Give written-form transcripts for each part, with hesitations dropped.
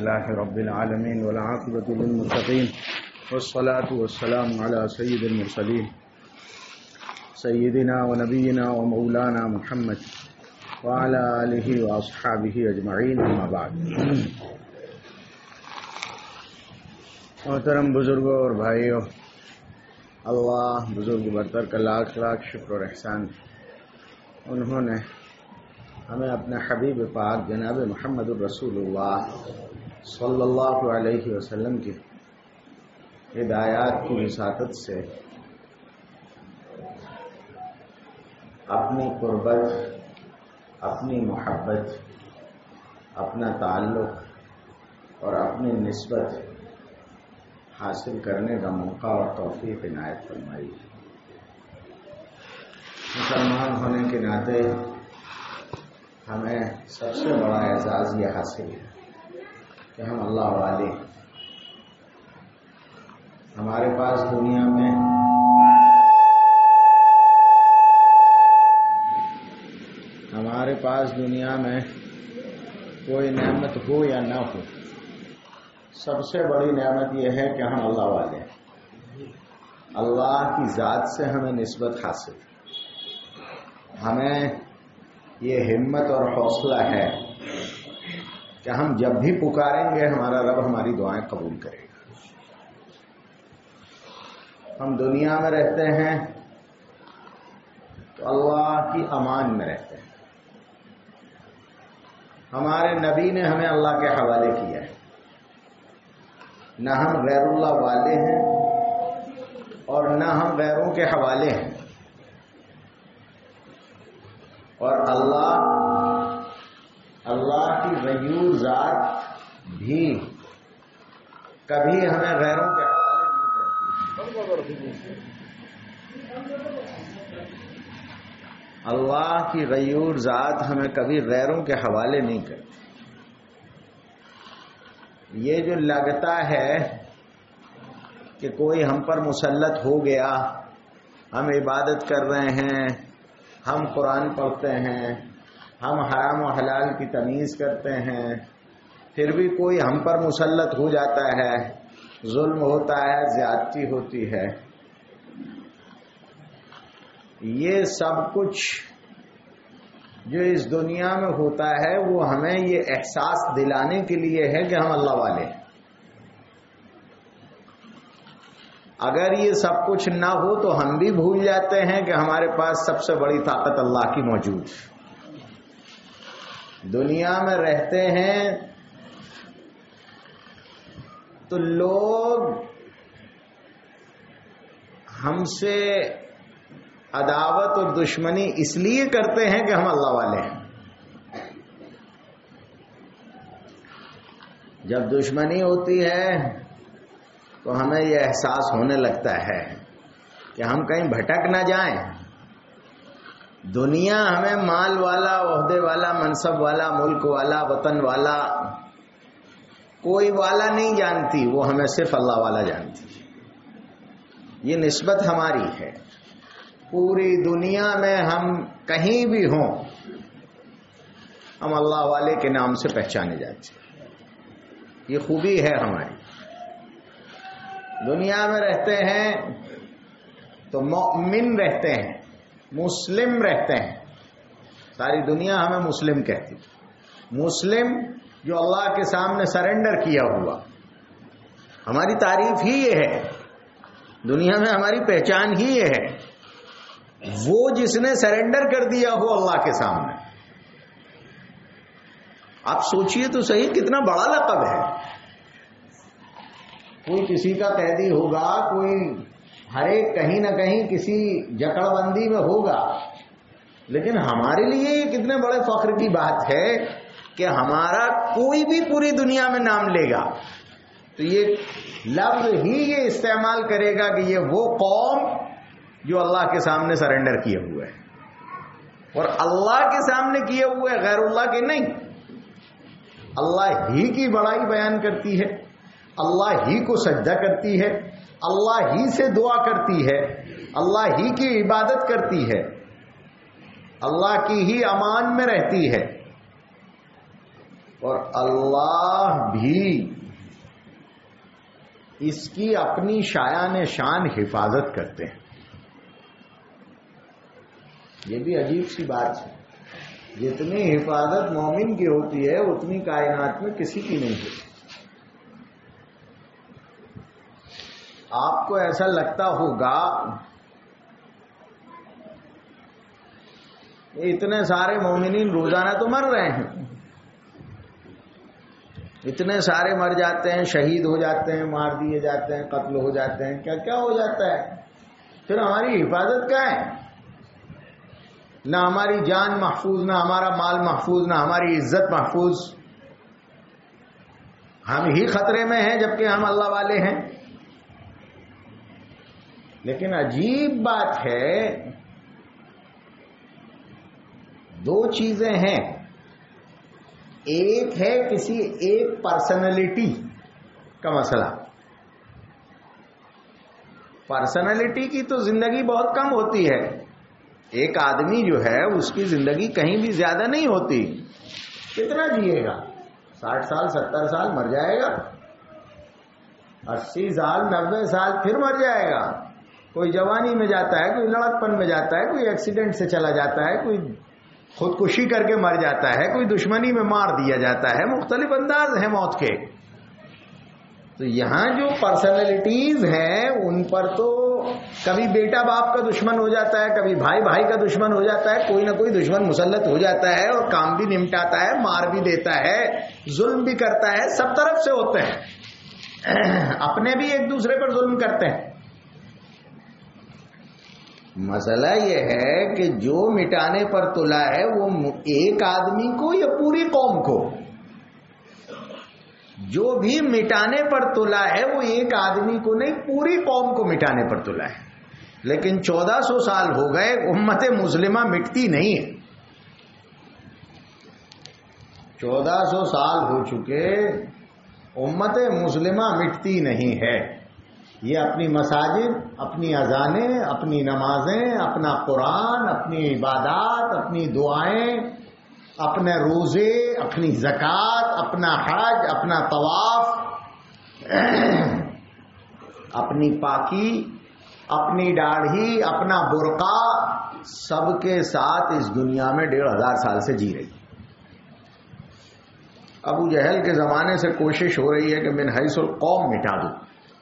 لله رب العالمين والعاقبة للمتقين والصلاة والسلام على سيد المرسلين سيدنا ونبينا ومولانا محمد وعلى آله وأصحابه أجمعين أما بعد. محترم بزرگوں اور بھائیوں، اللہ بزرگ برتر کا لاکھ لاکھ شکر اور احسان. انہوں نے ہمیں اپنے حبیب پاک جناب محمد الرسول اللہ صلی اللہ علیہ وسلم کی ہدایات کی وساطت سے اپنی قربت، اپنی محبت، اپنا تعلق اور اپنی نسبت حاصل کرنے کا موقع اور توفیق عنایت فرمائی. مسلمان ہونے کے ناطے ہمیں سب سے بڑا اعزاز یہ حاصل ہے کہ ہم اللہ والے. ہمارے پاس دنیا میں کوئی نعمت ہو یا نہ ہو، سب سے بڑی نعمت یہ ہے کہ ہم اللہ والے ہیں. اللہ کی ذات سے ہمیں نسبت حاصل، ہمیں یہ ہمت اور حوصلہ ہے کہ ہم جب بھی پکاریں گے ہمارا رب ہماری دعائیں قبول کرے گا. ہم دنیا میں رہتے ہیں تو اللہ کی امان میں رہتے ہیں. ہمارے نبی نے ہمیں اللہ کے حوالے کیا ہے. نہ ہم غیر اللہ والے ہیں اور نہ ہم غیروں کے حوالے ہیں. اور اللہ کی غیور ذات بھی کبھی ہمیں غیروں کے حوالے نہیں کرتی. اللہ کی غیور ذات ہمیں کبھی غیروں کے حوالے نہیں کرتی. یہ جو لگتا ہے کہ کوئی ہم پر مسلط ہو گیا، ہم عبادت کر رہے ہیں، ہم قرآن پڑھتے ہیں، ہم حرام و حلال کی تمیز کرتے ہیں، پھر بھی کوئی ہم پر مسلط ہو جاتا ہے، ظلم ہوتا ہے، زیادتی ہوتی ہے. یہ سب کچھ جو اس دنیا میں ہوتا ہے وہ ہمیں یہ احساس دلانے کے لیے ہے کہ ہم اللہ والے ہیں. اگر یہ سب کچھ نہ ہو تو ہم بھی بھول جاتے ہیں کہ ہمارے پاس سب سے بڑی طاقت اللہ کی موجود ہے. دنیا میں رہتے ہیں تو لوگ ہم سے عداوت اور دشمنی اس لیے کرتے ہیں کہ ہم اللہ والے ہیں. جب دشمنی ہوتی ہے تو ہمیں یہ احساس ہونے لگتا ہے کہ ہم کہیں بھٹک نہ جائیں. دنیا ہمیں مال والا، عہدے والا، منصب والا، ملک والا، وطن والا، کوئی والا نہیں جانتی، وہ ہمیں صرف اللہ والا جانتی. یہ نسبت ہماری ہے. پوری دنیا میں ہم کہیں بھی ہوں، ہم اللہ والے کے نام سے پہچانے جاتے ہیں. یہ خوبی ہے ہماری. دنیا میں رہتے ہیں تو مومن رہتے ہیں، مسلم رہتے ہیں. ساری دنیا ہمیں مسلم کہتی. مسلم جو اللہ کے سامنے سرنڈر کیا ہوا. ہماری تعریف ہی یہ ہے، دنیا میں ہماری پہچان ہی یہ ہے، وہ جس نے سرنڈر کر دیا ہو اللہ کے سامنے. آپ سوچئے تو صحیح کتنا بڑا لقب ہے. کوئی کسی کا قیدی ہوگا، کوئی ہر ایک کہیں نہ کہیں کسی جکڑ بندی میں ہوگا، لیکن ہمارے لیے یہ کتنے بڑے فخر کی بات ہے کہ ہمارا کوئی بھی پوری دنیا میں نام لے گا تو یہ لفظ ہی یہ استعمال کرے گا کہ یہ وہ قوم جو اللہ کے سامنے سرنڈر کیے ہوئے ہیں. اور اللہ کے سامنے کیے ہوئے غیر اللہ کے نہیں. اللہ ہی کی بڑائی بیان کرتی ہے، اللہ ہی کو سجدہ کرتی ہے، اللہ ہی سے دعا کرتی ہے، اللہ ہی کی عبادت کرتی ہے، اللہ کی ہی امان میں رہتی ہے. اور اللہ بھی اس کی اپنی شایان شان حفاظت کرتے ہیں. یہ بھی عجیب سی بات ہے. جتنی حفاظت مومن کی ہوتی ہے اتنی کائنات میں کسی کی نہیں ہوتی. آپ کو ایسا لگتا ہوگا اتنے سارے مومنین روزانہ تو مر رہے ہیں, اتنے سارے مر جاتے ہیں, شہید ہو جاتے ہیں, مار دیے جاتے ہیں, قتل ہو جاتے ہیں, کیا کیا ہو جاتا ہے, پھر ہماری حفاظت کیا ہے؟ نہ ہماری جان محفوظ, نہ ہمارا مال محفوظ, نہ ہماری عزت محفوظ. ہم ہی خطرے میں ہیں جبکہ ہم اللہ والے ہیں. لیکن عجیب بات ہے, دو چیزیں ہیں. ایک ہے کسی ایک پرسنالٹی کا مسئلہ. پرسنالٹی کی تو زندگی بہت کم ہوتی ہے. ایک آدمی جو ہے اس کی زندگی کہیں بھی زیادہ نہیں ہوتی. کتنا جیے گا؟ 60 سال 70 سال مر جائے گا, 80 سال 90 سال پھر مر جائے گا. کوئی جوانی میں جاتا ہے, کوئی لڑکپن میں جاتا ہے, کوئی ایکسیڈنٹ سے چلا جاتا ہے, کوئی خودکشی کر کے مر جاتا ہے, کوئی دشمنی میں مار دیا جاتا ہے. مختلف انداز ہیں موت کے. تو یہاں جو پرسنالٹیز ہیں ان پر تو کبھی بیٹا باپ کا دشمن ہو جاتا ہے, کبھی بھائی بھائی کا دشمن ہو جاتا ہے, کوئی نہ کوئی دشمن مسلط ہو جاتا ہے اور کام بھی نمٹاتا ہے, مار بھی دیتا ہے, ظلم بھی کرتا ہے. سب طرف سے ہوتے ہیں. اپنے بھی ایک دوسرے پر ظلم کرتے ہیں. مسئلہ یہ ہے کہ جو مٹانے پر تلا ہے وہ ایک آدمی کو یا پوری قوم کو؟ جو بھی مٹانے پر تلا ہے وہ ایک آدمی کو نہیں, پوری قوم کو مٹانے پر تلا ہے. لیکن 1400 سال ہو گئے, امت مسلمہ مٹتی نہیں ہے. 1400 سال ہو چکے, امت مسلمہ مٹتی نہیں ہے. یہ اپنی مساجد, اپنی اذانیں, اپنی نمازیں, اپنا قرآن, اپنی عبادات, اپنی دعائیں, اپنے روزے, اپنی زکوٰۃ, اپنا حج, اپنا طواف, اپنی پاکی, اپنی داڑھی, اپنا برقع, سب کے ساتھ اس دنیا میں 1500 سال سے جی رہی. ابو جہل کے زمانے سے کوشش ہو رہی ہے کہ من حیث القوم مٹا دو.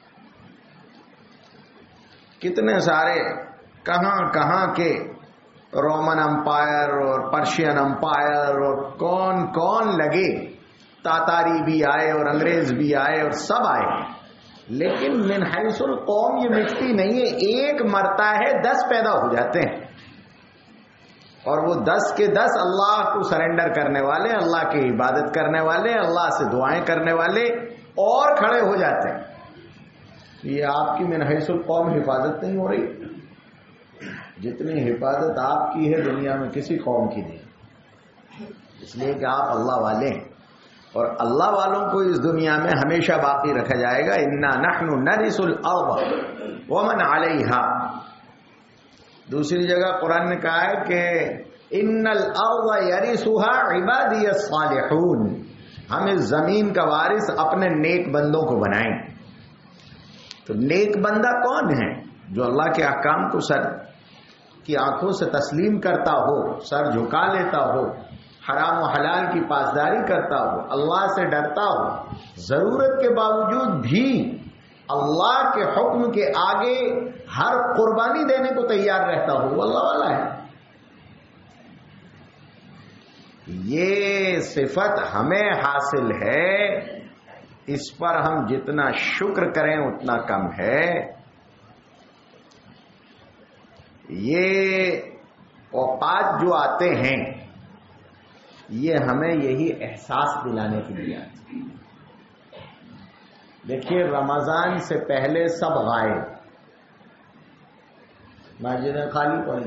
کتنے سارے کہاں کہاں کے رومن امپائر اور پرشین امپائر اور کون کون لگے, تاتاری بھی آئے اور انگریز بھی آئے اور سب آئے, لیکن من حیث القوم یہ مٹتی نہیں ہے. ایک مرتا ہے 10 پیدا ہو جاتے ہیں, اور وہ 10 کے 10 اللہ کو سرنڈر کرنے والے, اللہ کی عبادت کرنے والے, اللہ سے دعائیں کرنے والے اور کھڑے ہو جاتے ہیں. یہ آپ کی من حیث القوم حفاظت نہیں ہو رہی. جتنی حفاظت آپ کی ہے دنیا میں کسی قوم کی نہیں, اس لیے کہ آپ اللہ والے ہیں, اور اللہ والوں کو اس دنیا میں ہمیشہ باقی رکھا جائے گا. انا نحن نرث الارض ومن علیہا. دوسری جگہ قرآن نے کہا ہے کہ ان الارض یرثها عبادی الصالحون. ہم اس زمین کا وارث اپنے نیک بندوں کو بنائیں. تو نیک بندہ کون ہے؟ جو اللہ کے احکام کو سر کی آنکھوں سے تسلیم کرتا ہو, سر جھکا لیتا ہو, حرام و حلال کی پاسداری کرتا ہو, اللہ سے ڈرتا ہو, ضرورت کے باوجود بھی اللہ کے حکم کے آگے ہر قربانی دینے کو تیار رہتا ہو, وہ اللہ والا ہے. یہ صفت ہمیں حاصل ہے, اس پر ہم جتنا شکر کریں اتنا کم ہے. یہ اوقات جو آتے ہیں یہ ہمیں یہی احساس دلانے کے لیے آتے ہیں. دیکھیے رمضان سے پہلے سب غائب, مسجدیں خالی پڑی.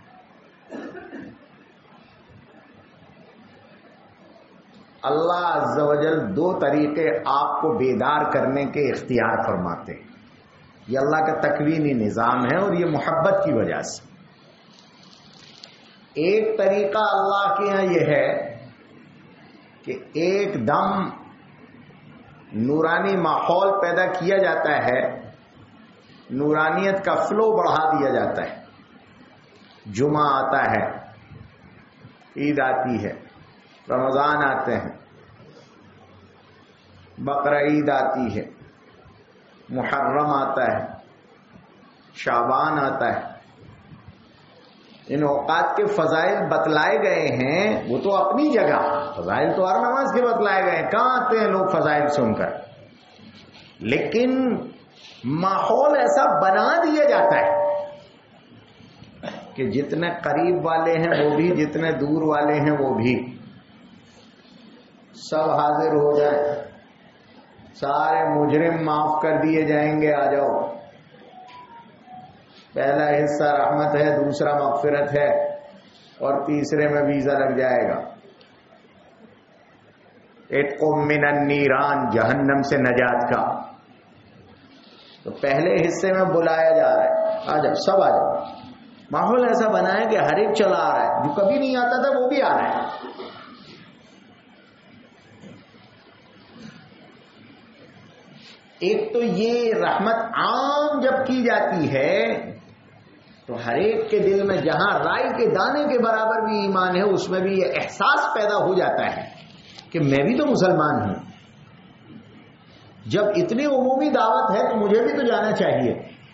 اللہ عز و جل 2 طریقے آپ کو بیدار کرنے کے اختیار فرماتے ہیں. یہ اللہ کا تکوینی نظام ہے اور یہ محبت کی وجہ سے. ایک طریقہ اللہ کے یہاں یہ ہے کہ ایک دم نورانی ماحول پیدا کیا جاتا ہے، نورانیت کا فلو بڑھا دیا جاتا ہے. جمعہ آتا ہے، عید آتی ہے، رمضان آتے ہیں، بقرعید آتی ہے، محرم آتا ہے، شعبان آتا ہے. ان اوقات کے فضائل بتلائے گئے ہیں، وہ تو اپنی جگہ فضائل تو ہر نماز کے بتلائے گئے ہیں. کہاں آتے ہیں لوگ فضائل سن کر؟ لیکن ماحول ایسا بنا دیا جاتا ہے کہ جتنے قریب والے ہیں وہ بھی، جتنے دور والے ہیں وہ بھی، سب حاضر ہو جائیں. سارے مجرم معاف کر دیے جائیں گے. آ جاؤ. پہلا حصہ رحمت ہے، دوسرا مغفرت ہے، اور تیسرے میں ویزا لگ جائے گا. عتق من النیران، جہنم سے نجات کا. تو پہلے حصے میں بلایا جا رہا ہے، آ جاؤ، سب آ جاؤ. ماحول ایسا بنا ہے کہ ہر ایک چلا آ رہا ہے، جو کبھی نہیں آتا تھا وہ بھی آ رہا ہے. ایک تو یہ رحمت عام جب کی جاتی ہے تو ہر ایک کے دل میں جہاں رائی کے دانے کے برابر بھی ایمان ہے، اس میں بھی یہ احساس پیدا ہو جاتا ہے کہ میں بھی تو مسلمان ہوں. جب اتنی عمومی دعوت ہے تو مجھے بھی تو جانا چاہیے.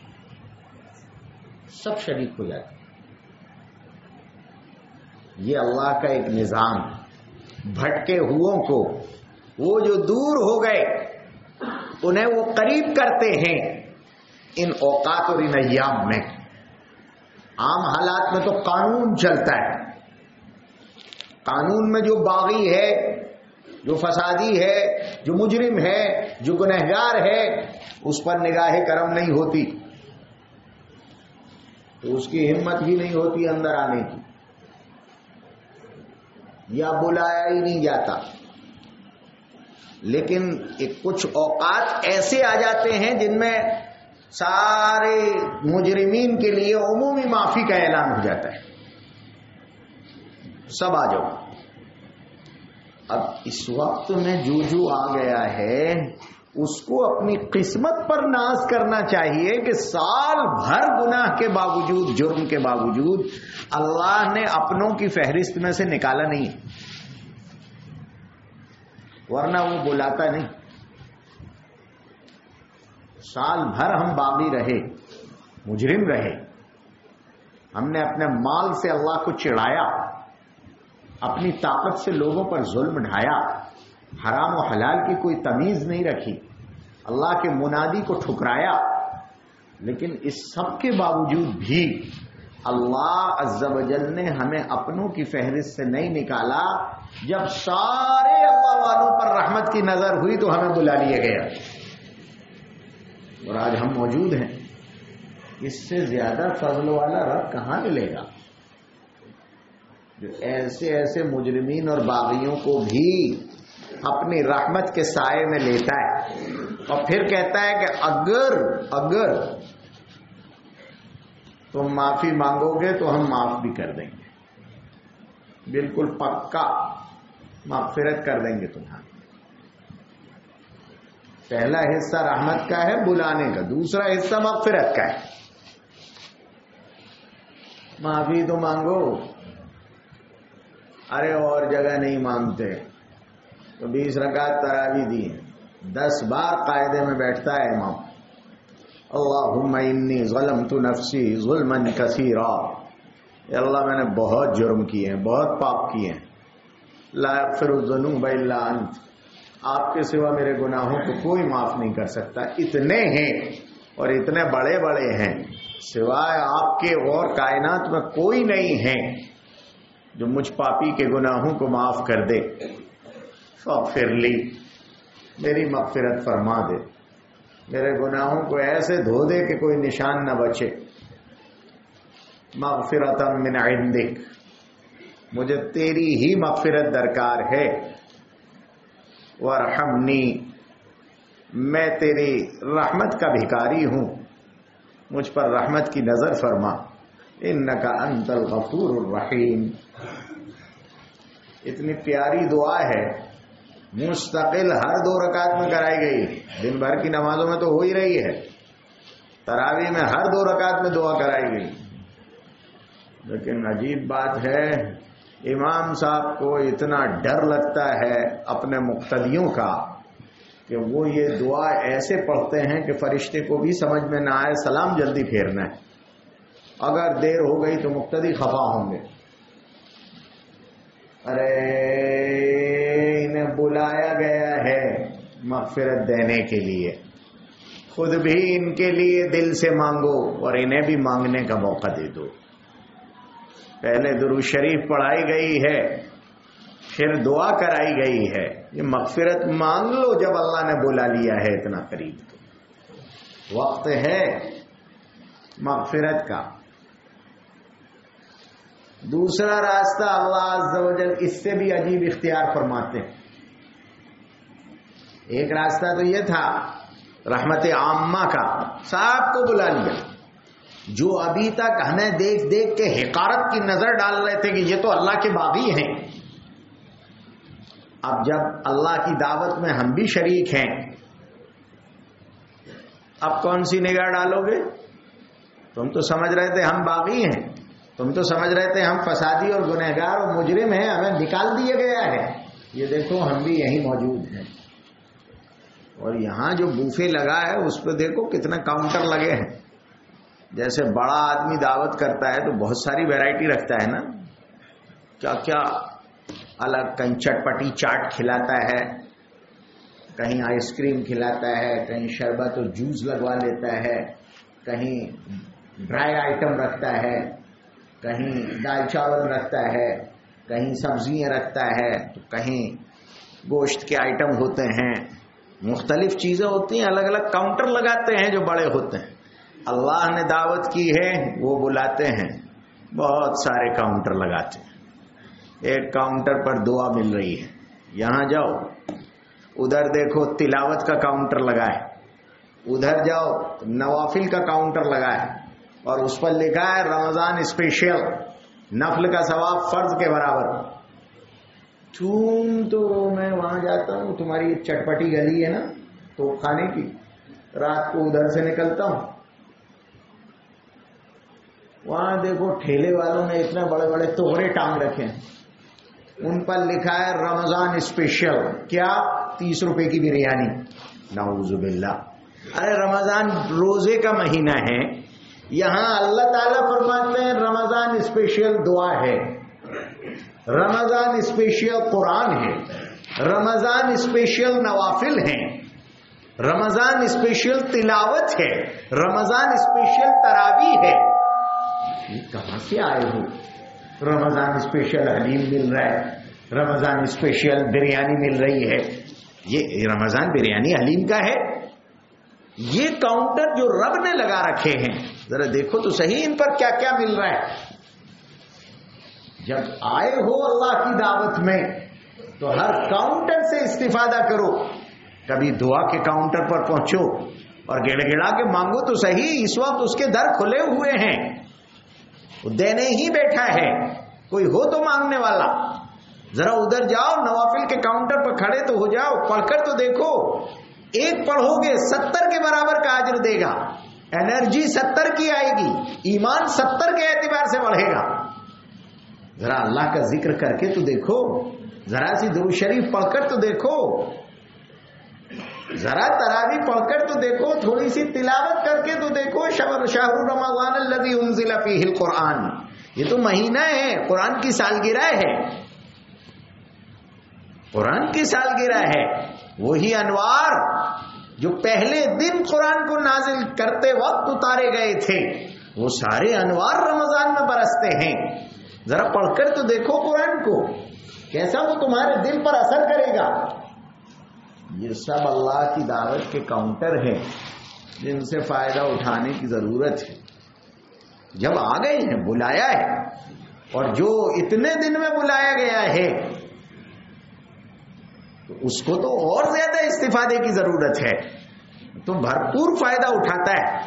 سب شریک ہو جاتے ہیں. یہ اللہ کا ایک نظام. بھٹکے ہوئوں کو وہ جو دور ہو گئے انہیں وہ قریب کرتے ہیں ان اوقات اور ان ایام میں. عام حالات میں تو قانون چلتا ہے. قانون میں جو باغی ہے، جو فسادی ہے، جو مجرم ہے، جو گنہگار ہے، اس پر نگاہ کرم نہیں ہوتی، تو اس کی ہمت بھی نہیں ہوتی اندر آنے کی، یا بلایا ہی نہیں جاتا. لیکن کچھ اوقات ایسے آ جاتے ہیں جن میں سارے مجرمین کے لیے عمومی معافی کا اعلان ہو جاتا ہے. سب آ جاؤ. اب اس وقت میں جو آ گیا ہے اس کو اپنی قسمت پر ناز کرنا چاہیے کہ سال بھر گناہ کے باوجود، جرم کے باوجود اللہ نے اپنوں کی فہرست میں سے نکالا نہیں، ورنہ وہ بلاتا نہیں. سال بھر ہم باغی رہے، مجرم رہے، ہم نے اپنے مال سے اللہ کو چڑھایا، اپنی طاقت سے لوگوں پر ظلم ڈھایا، حرام و حلال کی کوئی تمیز نہیں رکھی، اللہ کے منادی کو ٹھکرایا. لیکن اس سب کے باوجود بھی اللہ عز و جل نے ہمیں اپنوں کی فہرست سے نہیں نکالا. جب سارے اللہ والوں پر رحمت کی نظر ہوئی تو ہمیں بلا لیا گیا، اور آج ہم موجود ہیں. اس سے زیادہ فضل والا رب کہاں ملے گا جو ایسے ایسے مجرمین اور باغیوں کو بھی اپنی رحمت کے سائے میں لیتا ہے اور پھر کہتا ہے کہ اگر تم معافی مانگو گے تو ہم معاف بھی کر دیں گے. بالکل پکا مغفرت کر دیں گے تمہاری. پہلا حصہ رحمت کا ہے، بلانے کا. دوسرا حصہ مغفرت کا ہے. معافی تو مانگو. ارے اور جگہ نہیں مانگتے تو 20 رکعت تراویح دی ہیں، 10 بار قاعدے میں بیٹھتا ہے امام، اللہم انی ظلمت نفسی ظلما کثیرا. اے اللہ میں نے بہت جرم کیے ہیں، بہت پاپ کیے ہیں. لا یغفر الذنوب الا انت، آپ کے سوا میرے گناہوں کو کوئی معاف نہیں کر سکتا. اتنے ہیں اور اتنے بڑے بڑے ہیں، سوائے آپ کے اور کائنات میں کوئی نہیں ہے جو مجھ پاپی کے گناہوں کو معاف کر دے. فاغفر لی، میری مغفرت فرما دے، میرے گناہوں کو ایسے دھو دے کہ کوئی نشان نہ بچے. مغفرتا من عندک، مجھے تیری ہی مغفرت درکار ہے. وارحمنی، میں تیری رحمت کا بھکاری ہوں، مجھ پر رحمت کی نظر فرما. انک انت الغفور الرحیم. اتنی پیاری دعا ہے مستقل ہر 2 رکعت میں کرائی گئی. دن بھر کی نمازوں میں تو ہو ہی رہی ہے، تراویح میں ہر 2 رکعت میں دعا کرائی گئی. لیکن عجیب بات ہے، امام صاحب کو اتنا ڈر لگتا ہے اپنے مقتدیوں کا کہ وہ یہ دعا ایسے پڑھتے ہیں کہ فرشتے کو بھی سمجھ میں نہ آئے سلام جلدی پھیرنا ہے. اگر دیر ہو گئی تو مقتدی خفا ہوں گے. ارے انہیں بلایا گیا ہے مغفرت دینے کے لیے، خود بھی ان کے لیے دل سے مانگو اور انہیں بھی مانگنے کا موقع دے دو. پہلے درود شریف پڑھائی گئی ہے، پھر دعا کرائی گئی ہے. یہ مغفرت مانگ لو جب اللہ نے بلا لیا ہے اتنا قریب، تو وقت ہے مغفرت کا. دوسرا راستہ اللہ عز و جل اس سے بھی عجیب اختیار فرماتے ہیں. ایک راستہ تو یہ تھا رحمت عامہ کا، صاحب کو بلا لیا. جو ابھی تک ہمیں دیکھ دیکھ کے حقارت کی نظر ڈال رہے تھے کہ یہ تو اللہ کے باغی ہیں، اب جب اللہ کی دعوت میں ہم بھی شریک ہیں، اب کون سی نگاہ ڈالو گے؟ تم تو سمجھ رہے تھے ہم باغی ہیں، تم تو سمجھ رہے تھے ہم فسادی اور گنہگار اور مجرم ہیں، ہمیں نکال دیا گیا ہے. یہ دیکھو ہم بھی یہیں موجود ہیں. اور یہاں جو بوفے لگا ہے اس پہ دیکھو کتنے کاؤنٹر لگے ہیں. جیسے بڑا آدمی دعوت کرتا ہے تو بہت ساری ویرائٹی رکھتا ہے نا، کیا کیا الگ، کہیں چٹپٹی چاٹ کھلاتا ہے، کہیں آئس کریم کھلاتا ہے، کہیں شربت اور جوس لگوا لیتا ہے، کہیں ڈرائی آئٹم رکھتا ہے، کہیں دال چاول رکھتا ہے، کہیں سبزیاں رکھتا ہے، تو کہیں گوشت کے آئٹم ہوتے ہیں، مختلف چیزیں ہوتی ہیں. الگ الگ کاؤنٹر لگاتے ہیں جو بڑے ہوتے ہیں. اللہ نے دعوت کی ہے وہ بلاتے ہیں، بہت سارے کاؤنٹر لگاتے ہیں. ایک کاؤنٹر پر دعا مل رہی ہے، یہاں جاؤ. ادھر دیکھو تلاوت کا کاؤنٹر لگا ہے، ادھر جاؤ نوافل کا کاؤنٹر لگا ہے، اور اس پر لکھا ہے رمضان اسپیشل، نفل کا ثواب فرض کے برابر. تو میں وہاں جاتا ہوں، تمہاری چٹپٹی گلی ہے نا تو کھانے کی، رات کو ادھر سے نکلتا ہوں، وہاں دیکھو ٹھیلے والوں نے اتنے بڑے بڑے توہرے ٹانگ رکھے ہیں، ان پر لکھا ہے رمضان اسپیشل. کیا؟ 30 روپے کی بریانی. نعوذ باللہ. ارے رمضان روزے کا مہینہ ہے، یہاں اللہ تعالیٰ فرماتے ہیں رمضان اسپیشل دعا ہے، رمضان اسپیشل قرآن ہے، رمضان اسپیشل نوافل ہیں، رمضان اسپیشل تلاوت ہے، رمضان اسپیشل تراویح ہے. یہ کہاں سے آئے ہو؟ رمضان اسپیشل حلیم مل رہا ہے، رمضان اسپیشل بریانی مل رہی ہے. یہ رمضان بریانی حلیم کا ہے؟ یہ کاؤنٹر جو رب نے لگا رکھے ہیں، ذرا دیکھو تو صحیح ان پر کیا کیا مل رہا ہے. جب آئے ہو اللہ کی دعوت میں تو ہر کاؤنٹر سے استفادہ کرو. کبھی دعا کے کاؤنٹر پر پہنچو اور گڑ گڑا کے مانگو تو صحیح. اس وقت اس کے در کھلے ہوئے ہیں، وہ دینے ہی بیٹھا ہے، کوئی ہو تو مانگنے والا. ذرا ادھر جاؤ، نوافل کے کاؤنٹر پر کھڑے تو ہو جاؤ، پڑھ کر تو دیکھو. ایک پڑھو گے 70 کے برابر کا اجر دے گا. انرجی 70 کی آئے گی، ایمان 70 کے اعتبار سے بڑھے گا. ذرا اللہ کا ذکر کر کے تو دیکھو، ذرا سی درود شریف پڑھ کر تو دیکھو، ذرا تراویح پڑھ کر تو دیکھو، تھوڑی سی تلاوت کر کے تو دیکھو. شہر رمضان الذی انزل فیہ القرآن، یہ تو مہینہ ہے، قرآن کی سالگرہ ہے، قرآن کی سالگرہ ہے. وہی انوار جو پہلے دن قرآن کو نازل کرتے وقت اتارے گئے تھے، وہ سارے انوار رمضان میں برستے ہیں. ذرا پڑھ کر تو دیکھو قرآن کو، کیسا وہ تمہارے دل پر اثر کرے گا. یہ سب اللہ کی دعوت کے کاؤنٹر ہیں جن سے فائدہ اٹھانے کی ضرورت ہے. جب آ گئے ہیں، بلایا ہے، اور جو اتنے دن میں بلایا گیا ہے تو اس کو تو اور زیادہ استفادے کی ضرورت ہے، تو بھرپور فائدہ اٹھاتا ہے.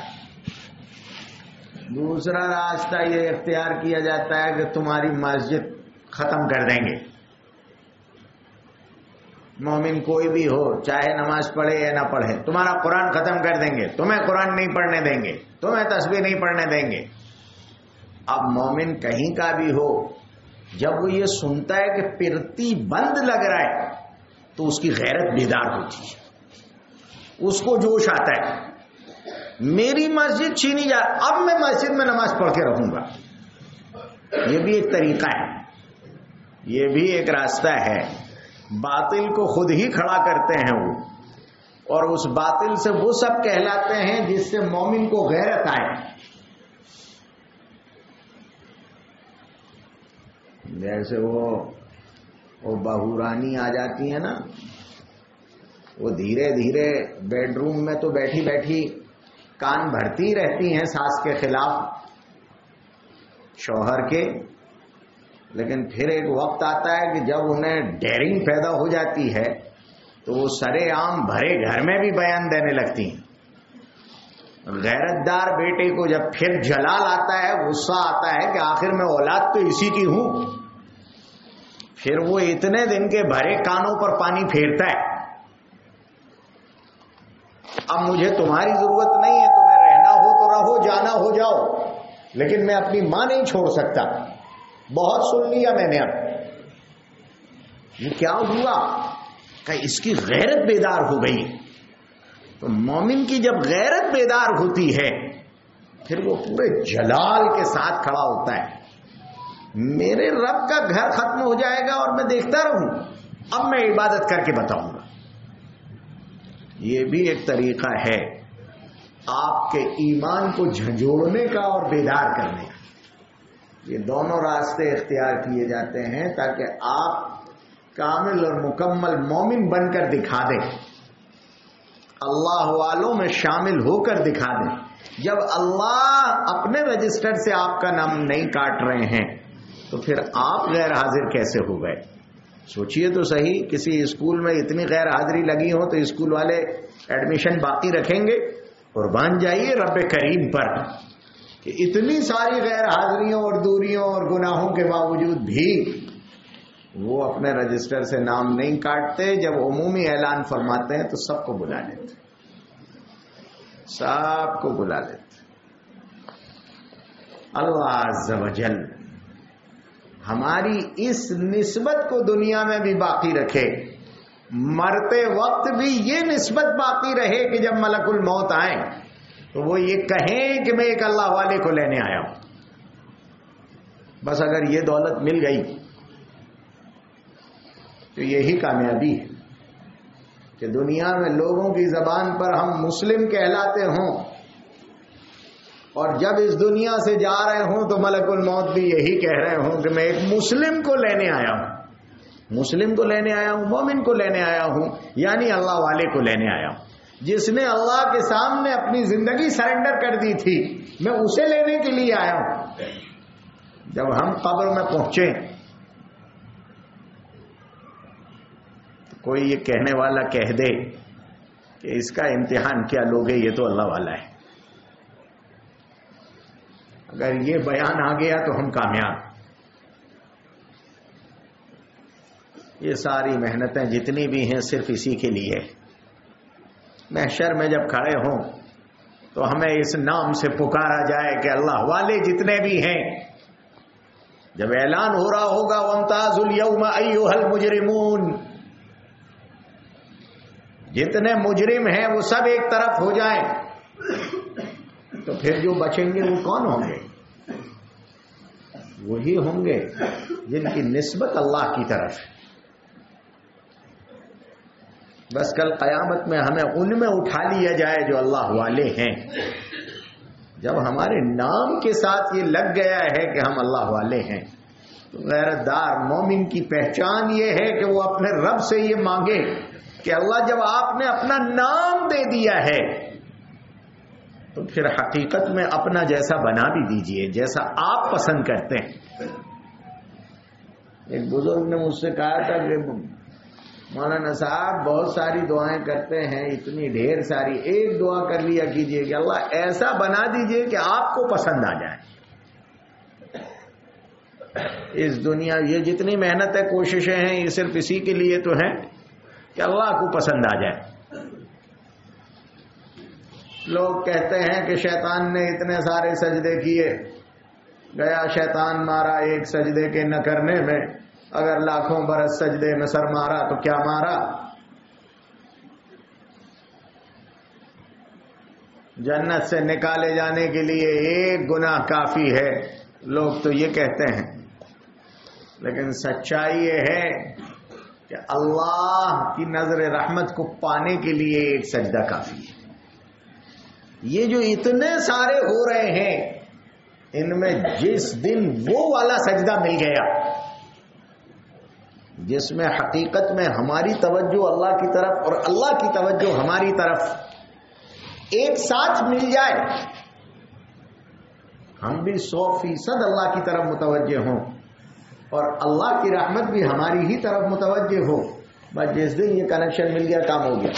دوسرا راستہ یہ اختیار کیا جاتا ہے کہ تمہاری مسجد ختم کر دیں گے، مومن کوئی بھی ہو، چاہے نماز پڑھے یا نہ پڑھے، تمہارا قرآن ختم کر دیں گے، تمہیں قرآن نہیں پڑھنے دیں گے، تمہیں تسبیح نہیں پڑھنے دیں گے۔ اب مومن کہیں کا بھی ہو، جب وہ یہ سنتا ہے کہ پرتی بند لگ رہا ہے تو اس کی غیرت بیدار ہوتی ہے، اس کو جوش آتا ہے، میری مسجد چھینی جا، اب میں مسجد میں نماز پڑھ کے رہوں گا۔ یہ بھی ایک طریقہ ہے، یہ بھی ایک راستہ ہے۔ باطل کو خود ہی کھڑا کرتے ہیں وہ، اور اس باطل سے وہ سب کہلاتے ہیں جس سے مومن کو غیرت آئے۔ جیسے وہ بہورانی آ جاتی ہے نا، وہ دھیرے دھیرے بیڈ روم میں تو بیٹھی بیٹھی کان بھرتی رہتی ہیں ساس کے خلاف، شوہر کے، لیکن پھر ایک وقت آتا ہے کہ جب انہیں ڈیرنگ پیدا ہو جاتی ہے تو وہ سرے عام بھرے گھر میں بھی بیان دینے لگتی ہیں۔ غیرت دار بیٹے کو جب پھر جلال آتا ہے، غصہ آتا ہے کہ آخر میں اولاد تو اسی کی ہوں، پھر وہ اتنے دن کے بھرے کانوں پر پانی پھیرتا ہے، اب مجھے تمہاری ضرورت نہیں ہے، تمہیں رہنا ہو تو رہو، جانا ہو جاؤ، لیکن میں اپنی ماں نہیں چھوڑ سکتا۔ بہت سن لیا میں نے، اب یہ کیا ہوا کہ اس کی غیرت بیدار ہو گئی۔ تو مومن کی جب غیرت بیدار ہوتی ہے پھر وہ پورے جلال کے ساتھ کھڑا ہوتا ہے، میرے رب کا گھر ختم ہو جائے گا اور میں دیکھتا رہوں، اب میں عبادت کر کے بتاؤں گا۔ یہ بھی ایک طریقہ ہے آپ کے ایمان کو جھنجھوڑنے کا اور بیدار کرنے کا۔ یہ دونوں راستے اختیار کیے جاتے ہیں تاکہ آپ کامل اور مکمل مومن بن کر دکھا دیں، اللہ والوں میں شامل ہو کر دکھا دیں۔ جب اللہ اپنے رجسٹر سے آپ کا نام نہیں کاٹ رہے ہیں تو پھر آپ غیر حاضر کیسے ہو گئے؟ سوچئے تو صحیح، کسی اسکول میں اتنی غیر حاضری لگی ہو تو اسکول والے ایڈمیشن باقی رکھیں گے؟ قربان جائیے رب کریم پر کہ اتنی ساری غیر حاضریوں اور دوریوں اور گناہوں کے باوجود بھی وہ اپنے رجسٹر سے نام نہیں کاٹتے۔ جب عمومی اعلان فرماتے ہیں تو سب کو بلا لیتے، سب کو بلا لیتے۔ اللہ عز و جل ہماری اس نسبت کو دنیا میں بھی باقی رکھے، مرتے وقت بھی یہ نسبت باقی رہے کہ جب ملک الموت آئیں تو وہ یہ کہیں کہ میں ایک اللہ والے کو لینے آیا ہوں۔ بس اگر یہ دولت مل گئی تو یہی کامیابی ہے کہ دنیا میں لوگوں کی زبان پر ہم مسلم کہلاتے ہوں، اور جب اس دنیا سے جا رہے ہوں تو ملک الموت بھی یہی کہہ رہے ہوں کہ میں ایک مسلم کو لینے آیا ہوں، مسلم کو لینے آیا ہوں، مومن کو لینے آیا ہوں، یعنی اللہ والے کو لینے آیا ہوں، جس نے اللہ کے سامنے اپنی زندگی سرنڈر کر دی تھی، میں اسے لینے کے لیے آیا ہوں۔ جب ہم قبر میں پہنچے تو کوئی یہ کہنے والا کہہ دے کہ اس کا امتحان کیا لوگے، یہ تو اللہ والا ہے، اگر یہ بیان آ گیا تو ہم کامیاب۔ یہ ساری محنتیں جتنی بھی ہیں صرف اسی کے لیے، محشر میں جب کھڑے ہوں تو ہمیں اس نام سے پکارا جائے کہ اللہ والے جتنے بھی ہیں، جب اعلان ہو رہا ہوگا وامتازوا اليوم ایھا المجرمون، جتنے مجرم ہیں وہ سب ایک طرف ہو جائیں، تو پھر جو بچیں گے وہ کون ہوں گے؟ وہی ہوں گے جن کی نسبت اللہ کی طرف ہے۔ بس کل قیامت میں ہمیں ان میں اٹھا لیا جائے جو اللہ والے ہیں۔ جب ہمارے نام کے ساتھ یہ لگ گیا ہے کہ ہم اللہ والے ہیں تو غیرت دار مومن کی پہچان یہ ہے کہ وہ اپنے رب سے یہ مانگے کہ اللہ جب آپ نے اپنا نام دے دیا ہے تو پھر حقیقت میں اپنا جیسا بنا بھی دیجئے، جیسا آپ پسند کرتے ہیں۔ ایک بزرگ نے مجھ سے کہا تھا کہ مولانا صاحب بہت ساری دعائیں کرتے ہیں، اتنی ڈھیر ساری، ایک دعا کر لیا کیجئے کہ اللہ ایسا بنا دیجئے کہ آپ کو پسند آ جائے۔ اس دنیا یہ جتنی محنت ہے، کوششیں ہیں، یہ صرف اسی کے لیے تو ہیں کہ اللہ کو پسند آ جائے۔ لوگ کہتے ہیں کہ شیطان نے اتنے سارے سجدے کیے، گیا شیطان مارا ایک سجدے کے نہ کرنے میں، اگر لاکھوں برس سجدے میں سر مارا تو کیا مارا؟ جنت سے نکالے جانے کے لیے ایک گناہ کافی ہے، لوگ تو یہ کہتے ہیں، لیکن سچائی یہ ہے کہ اللہ کی نظر رحمت کو پانے کے لیے ایک سجدہ کافی ہے۔ یہ جو اتنے سارے ہو رہے ہیں، ان میں جس دن وہ والا سجدہ مل گیا جس میں حقیقت میں ہماری توجہ اللہ کی طرف اور اللہ کی توجہ ہماری طرف ایک ساتھ مل جائے، ہم بھی 100% اللہ کی طرف متوجہ ہوں اور اللہ کی رحمت بھی ہماری ہی طرف متوجہ ہو، بس جس دن یہ کنیکشن مل گیا کام ہو گیا۔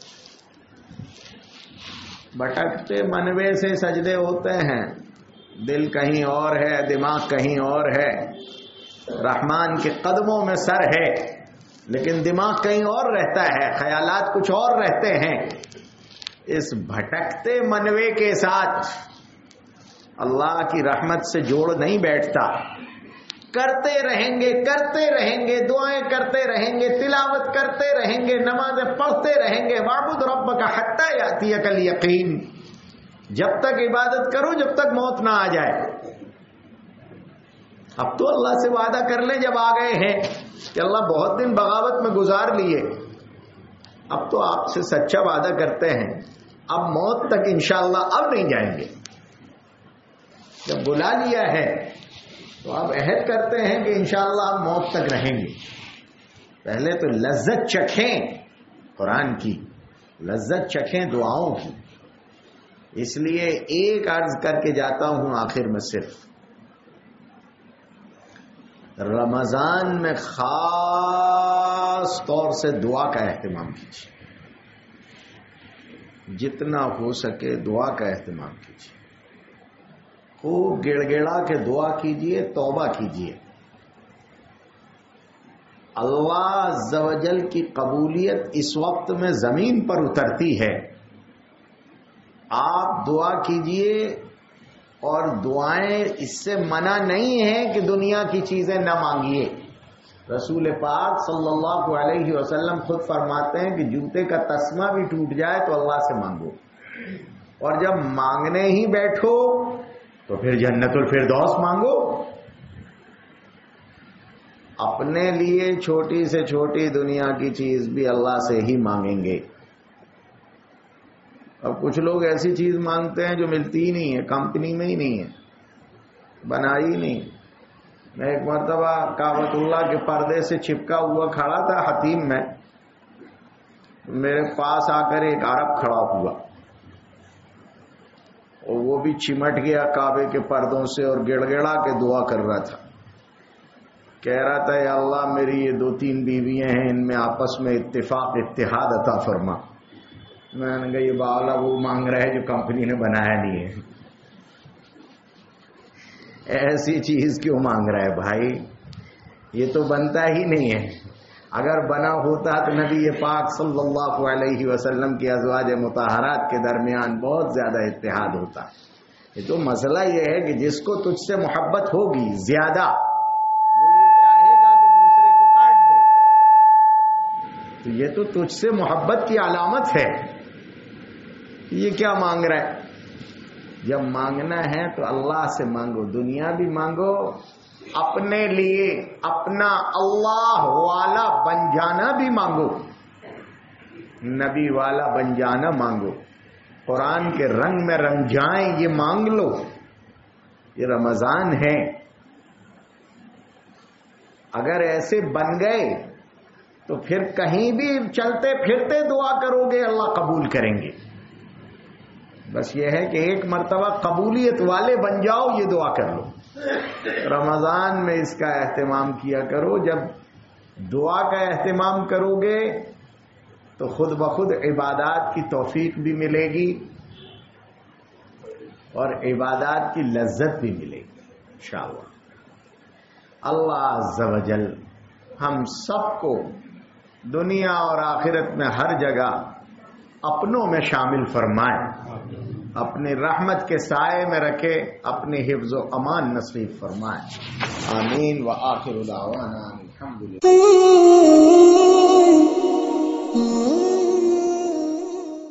بھٹکتے منوے سے سجدے ہوتے ہیں، دل کہیں اور ہے، دماغ کہیں اور ہے، رحمان کے قدموں میں سر ہے لیکن دماغ کہیں اور رہتا ہے، خیالات کچھ اور رہتے ہیں۔ اس بھٹکتے منوے کے ساتھ اللہ کی رحمت سے جوڑ نہیں بیٹھتا۔ کرتے رہیں گے، دعائیں کرتے رہیں گے، تلاوت کرتے رہیں گے، نمازیں پڑھتے رہیں گے، وَاعْبُدْ رَبَّكَ حَتَّى يَأْتِيَكَ الْيَقِينُ، جب تک عبادت کرو جب تک موت نہ آ جائے۔ اب تو اللہ سے وعدہ کر لیں جب آ گئے ہیں کہ اللہ بہت دن بغاوت میں گزار لیے، اب تو آپ سے سچا وعدہ کرتے ہیں، اب موت تک انشاءاللہ اب نہیں جائیں گے۔ جب بلا لیا ہے تو آپ عہد کرتے ہیں کہ انشاءاللہ آپ موت تک رہیں گے۔ پہلے تو لذت چکھیں قرآن کی، لذت چکھیں دعاؤں کی۔ اس لیے ایک عرض کر کے جاتا ہوں آخر میں، صرف رمضان میں خاص طور سے دعا کا اہتمام کیجیے، جتنا ہو سکے دعا کا اہتمام کیجیے، خوب گڑ گڑا کے دعا کیجیے، توبہ کیجیے۔ اللہ عز و جل کی قبولیت اس وقت میں زمین پر اترتی ہے۔ آپ دعا کیجیے، اور دعائیں اس سے منع نہیں ہے کہ دنیا کی چیزیں نہ مانگیے۔ رسول پاک صلی اللہ علیہ وسلم خود فرماتے ہیں کہ جوتے کا تسمہ بھی ٹوٹ جائے تو اللہ سے مانگو، اور جب مانگنے ہی بیٹھو تو پھر جنت الفردوس مانگو۔ اپنے لیے چھوٹی سے چھوٹی دنیا کی چیز بھی اللہ سے ہی مانگیں گے۔ اب کچھ لوگ ایسی چیز مانگتے ہیں جو ملتی ہی نہیں ہے، کمپنی میں ہی نہیں ہے، بنائی نہیں۔ میں ایک مرتبہ کعبۃ اللہ کے پردے سے چپکا ہوا کھڑا تھا حتیم میں، میرے پاس آ کر ایک عرب کھڑا ہوا اور وہ بھی چمٹ گیا کعبے کے پردوں سے اور گڑ گڑا کے دعا کر رہا تھا، کہہ رہا تھا یا اللہ میری یہ 2-3 بیویاں ہیں، ان میں آپس میں اتفاق اتحاد عطا فرما۔ میں نے کہا یہ باولا وہ مانگ رہا ہے جو کمپنی نے بنایا نہیں ہے، ایسی چیز کیوں مانگ رہا ہے بھائی؟ یہ تو بنتا ہی نہیں ہے۔ اگر بنا ہوتا تو نبی پاک صلی اللہ علیہ وسلم کی ازواج مطہرات کے درمیان بہت زیادہ اتحاد ہوتا۔ یہ تو مسئلہ یہ ہے کہ جس کو تجھ سے محبت ہوگی زیادہ، وہ یہ چاہے گا کہ دوسرے کو کاٹ دے، تو یہ تو تجھ سے محبت کی علامت ہے۔ یہ کیا مانگ رہا ہے؟ جب مانگنا ہے تو اللہ سے مانگو، دنیا بھی مانگو، اپنے لیے اپنا اللہ والا بن جانا بھی مانگو، نبی والا بن جانا مانگو، قرآن کے رنگ میں رنگ جائیں یہ مانگ لو۔ یہ رمضان ہے، اگر ایسے بن گئے تو پھر کہیں بھی چلتے پھرتے دعا کرو گے اللہ قبول کریں گے۔ بس یہ ہے کہ ایک مرتبہ قبولیت والے بن جاؤ، یہ دعا کر لو۔ رمضان میں اس کا اہتمام کیا کرو۔ جب دعا کا اہتمام کرو گے تو خود بخود عبادات کی توفیق بھی ملے گی اور عبادات کی لذت بھی ملے گی انشاءاللہ۔ اللہ عز و جل ہم سب کو دنیا اور آخرت میں ہر جگہ اپنوں میں شامل فرمائے، اپنی رحمت کے سائے میں رکھے، اپنی حفظ و امان نصیب فرمائے. آمین. وآخر دعوانا الحمدللہ.